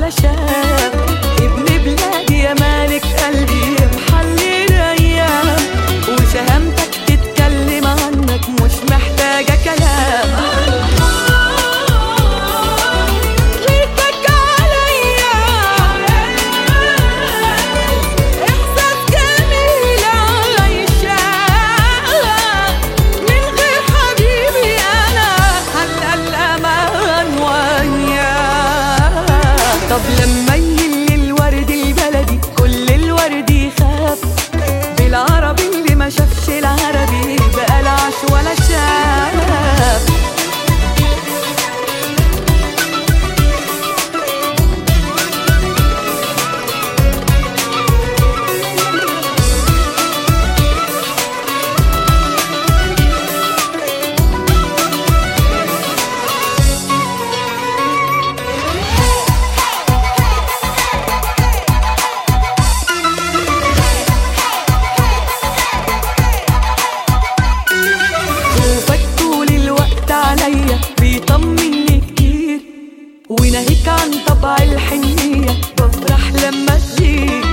ولا شاف. ابن بلادي يا مالك قلبي محلي الايام، وشهامتك تتكلم عنك مش محتاجة كلام. غيرتك عليا احساس جميل عايشة، من غير حبيبي انا هلا الامان وياه. طب لما يجي الورد البلدي كل الورد يخاف، بالعربي اللي ما شافش العربي بقى العش ولا شاف. بيطمني كتير وناهيك عن طبع الحنية، بفرح لما تغيب.